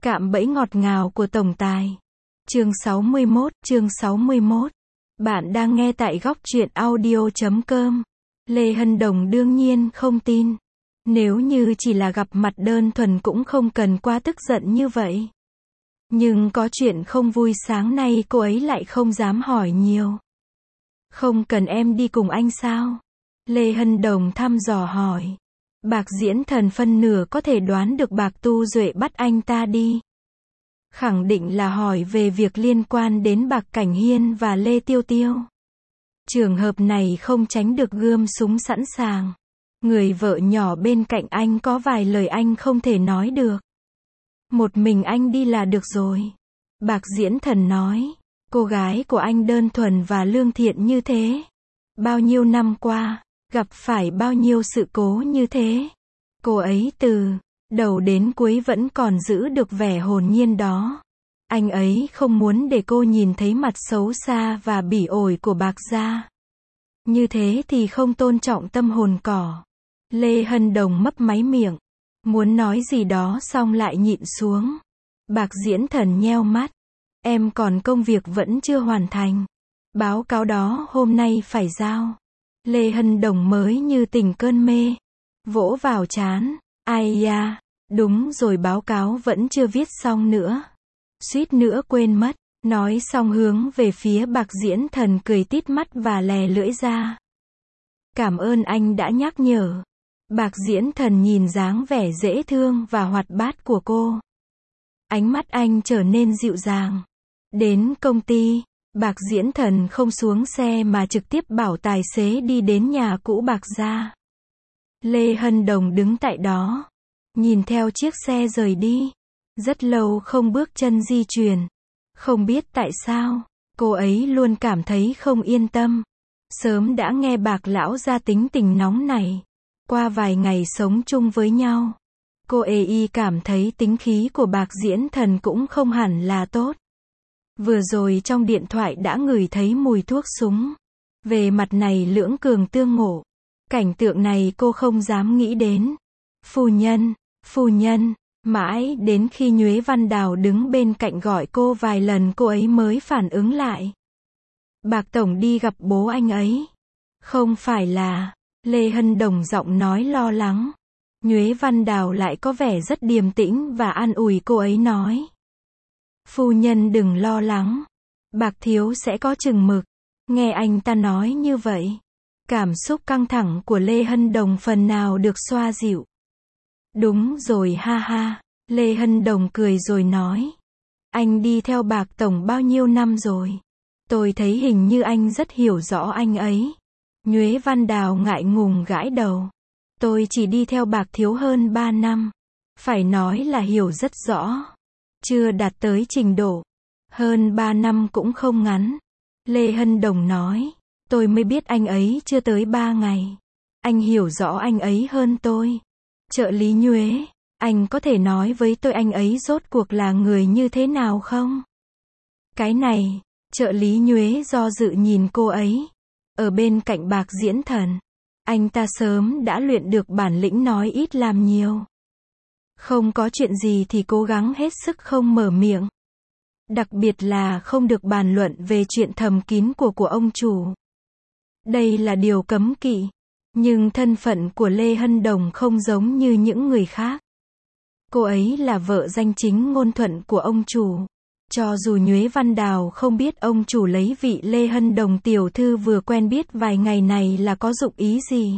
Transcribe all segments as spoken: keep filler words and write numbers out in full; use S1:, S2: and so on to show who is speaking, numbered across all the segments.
S1: Cạm bẫy ngọt ngào của tổng tài. Chương sáu mươi mốt, chương sáu mươi mốt. Bạn đang nghe tại góc truyện audio chấm com. Lê Hân Đồng đương nhiên không tin. Nếu như chỉ là gặp mặt đơn thuần cũng không cần quá tức giận như vậy. Nhưng có chuyện không vui sáng nay cô ấy lại không dám hỏi nhiều. Không cần em đi cùng anh sao? Lê Hân Đồng thăm dò hỏi. Bạc Diễn Thần phân nửa có thể đoán được Bạc Tu Duệ bắt anh ta đi. Khẳng định là hỏi về việc liên quan đến Bạc Cảnh Hiên và Lê Tiêu Tiêu. Trường hợp này không tránh được gươm súng sẵn sàng. Người vợ nhỏ bên cạnh anh có vài lời anh không thể nói được. Một mình anh đi là được rồi. Bạc Diễn Thần nói. Cô gái của anh đơn thuần và lương thiện như thế. Bao nhiêu năm qua, gặp phải bao nhiêu sự cố như thế. Cô ấy từ đầu đến cuối vẫn còn giữ được vẻ hồn nhiên đó. Anh ấy không muốn để cô nhìn thấy mặt xấu xa và bỉ ổi của Bạc gia. Như thế thì không tôn trọng tâm hồn cỏ. Lê Hân Đồng mấp máy miệng. Muốn nói gì đó xong lại nhịn xuống. Bạc Diễn Thần nheo mắt. Em còn công việc vẫn chưa hoàn thành. Báo cáo đó hôm nay phải giao. Lê Hân Đồng mới như tỉnh cơn mê. Vỗ vào trán. Ai da, đúng rồi, báo cáo vẫn chưa viết xong nữa. Suýt nữa quên mất. Nói xong hướng về phía Bạc Diễn Thần cười tít mắt và lè lưỡi ra. Cảm ơn anh đã nhắc nhở. Bạc Diễn Thần nhìn dáng vẻ dễ thương và hoạt bát của cô. Ánh mắt anh trở nên dịu dàng. Đến công ty, Bạc Diễn Thần không xuống xe mà trực tiếp bảo tài xế đi đến nhà cũ Bạc gia. Lê Hân Đồng đứng tại đó, nhìn theo chiếc xe rời đi. Rất lâu không bước chân di chuyển. Không biết tại sao, cô ấy luôn cảm thấy không yên tâm. Sớm đã nghe Bạc lão gia tính tình nóng này. Qua vài ngày sống chung với nhau, cô ấy cảm thấy tính khí của Bạc Diễn Thần cũng không hẳn là tốt. Vừa rồi trong điện thoại đã ngửi thấy mùi thuốc súng. Về mặt này lưỡng cường tương ngộ. Cảnh tượng này cô không dám nghĩ đến. Phu nhân, phu nhân, mãi đến khi Nhuế Văn Đào đứng bên cạnh gọi cô vài lần cô ấy mới phản ứng lại. Bạc tổng đi gặp bố anh ấy. Không phải là, Lê Hân Đồng giọng nói lo lắng. Nhuế Văn Đào lại có vẻ rất điềm tĩnh và an ủi cô ấy nói. Phu nhân đừng lo lắng. Bạc thiếu sẽ có chừng mực. Nghe anh ta nói như vậy. Cảm xúc căng thẳng của Lê Hân Đồng phần nào được xoa dịu. Đúng rồi, ha ha. Lê Hân Đồng cười rồi nói. Anh đi theo Bạc tổng bao nhiêu năm rồi. Tôi thấy hình như anh rất hiểu rõ anh ấy. Nhuế Văn Đào ngại ngùng gãi đầu. Tôi chỉ đi theo Bạc thiếu hơn ba năm. Phải nói là hiểu rất rõ. Chưa đạt tới trình độ. Hơn ba năm cũng không ngắn. Lê Hân Đồng nói. Tôi mới biết anh ấy chưa tới ba ngày. Anh hiểu rõ anh ấy hơn tôi. Trợ lý Nhuế, anh có thể nói với tôi anh ấy rốt cuộc là người như thế nào không? Cái này, trợ lý Nhuế do dự nhìn cô ấy. Ở bên cạnh Bạc Diễn Thần, anh ta sớm đã luyện được bản lĩnh nói ít làm nhiều. Không có chuyện gì thì cố gắng hết sức không mở miệng. Đặc biệt là không được bàn luận về chuyện thầm kín của của ông chủ. Đây là điều cấm kỵ. Nhưng thân phận của Lê Hân Đồng không giống như những người khác. Cô ấy là vợ danh chính ngôn thuận của ông chủ. Cho dù Nhuế Văn Đào không biết ông chủ lấy vị Lê Hân Đồng tiểu thư vừa quen biết vài ngày này là có dụng ý gì.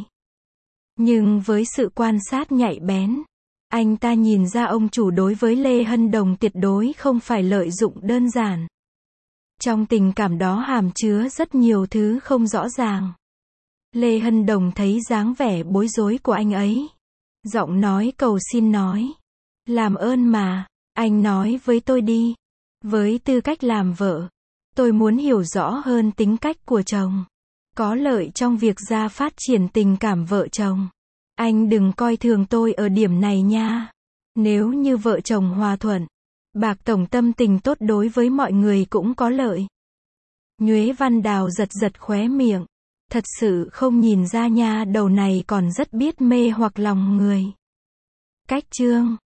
S1: Nhưng với sự quan sát nhạy bén, anh ta nhìn ra ông chủ đối với Lê Hân Đồng tuyệt đối không phải lợi dụng đơn giản. Trong tình cảm đó hàm chứa rất nhiều thứ không rõ ràng. Lê Hân Đồng thấy dáng vẻ bối rối của anh ấy. Giọng nói cầu xin nói. Làm ơn mà, anh nói với tôi đi. Với tư cách làm vợ, tôi muốn hiểu rõ hơn tính cách của chồng. Có lợi trong việc ra phát triển tình cảm vợ chồng. Anh đừng coi thường tôi ở điểm này nha. Nếu như vợ chồng hòa thuận, Bạc tổng tâm tình tốt đối với mọi người cũng có lợi. Nhuế Văn Đào giật giật khóe miệng. Thật sự không nhìn ra nha, đầu này còn rất biết mê hoặc lòng người. Cách chương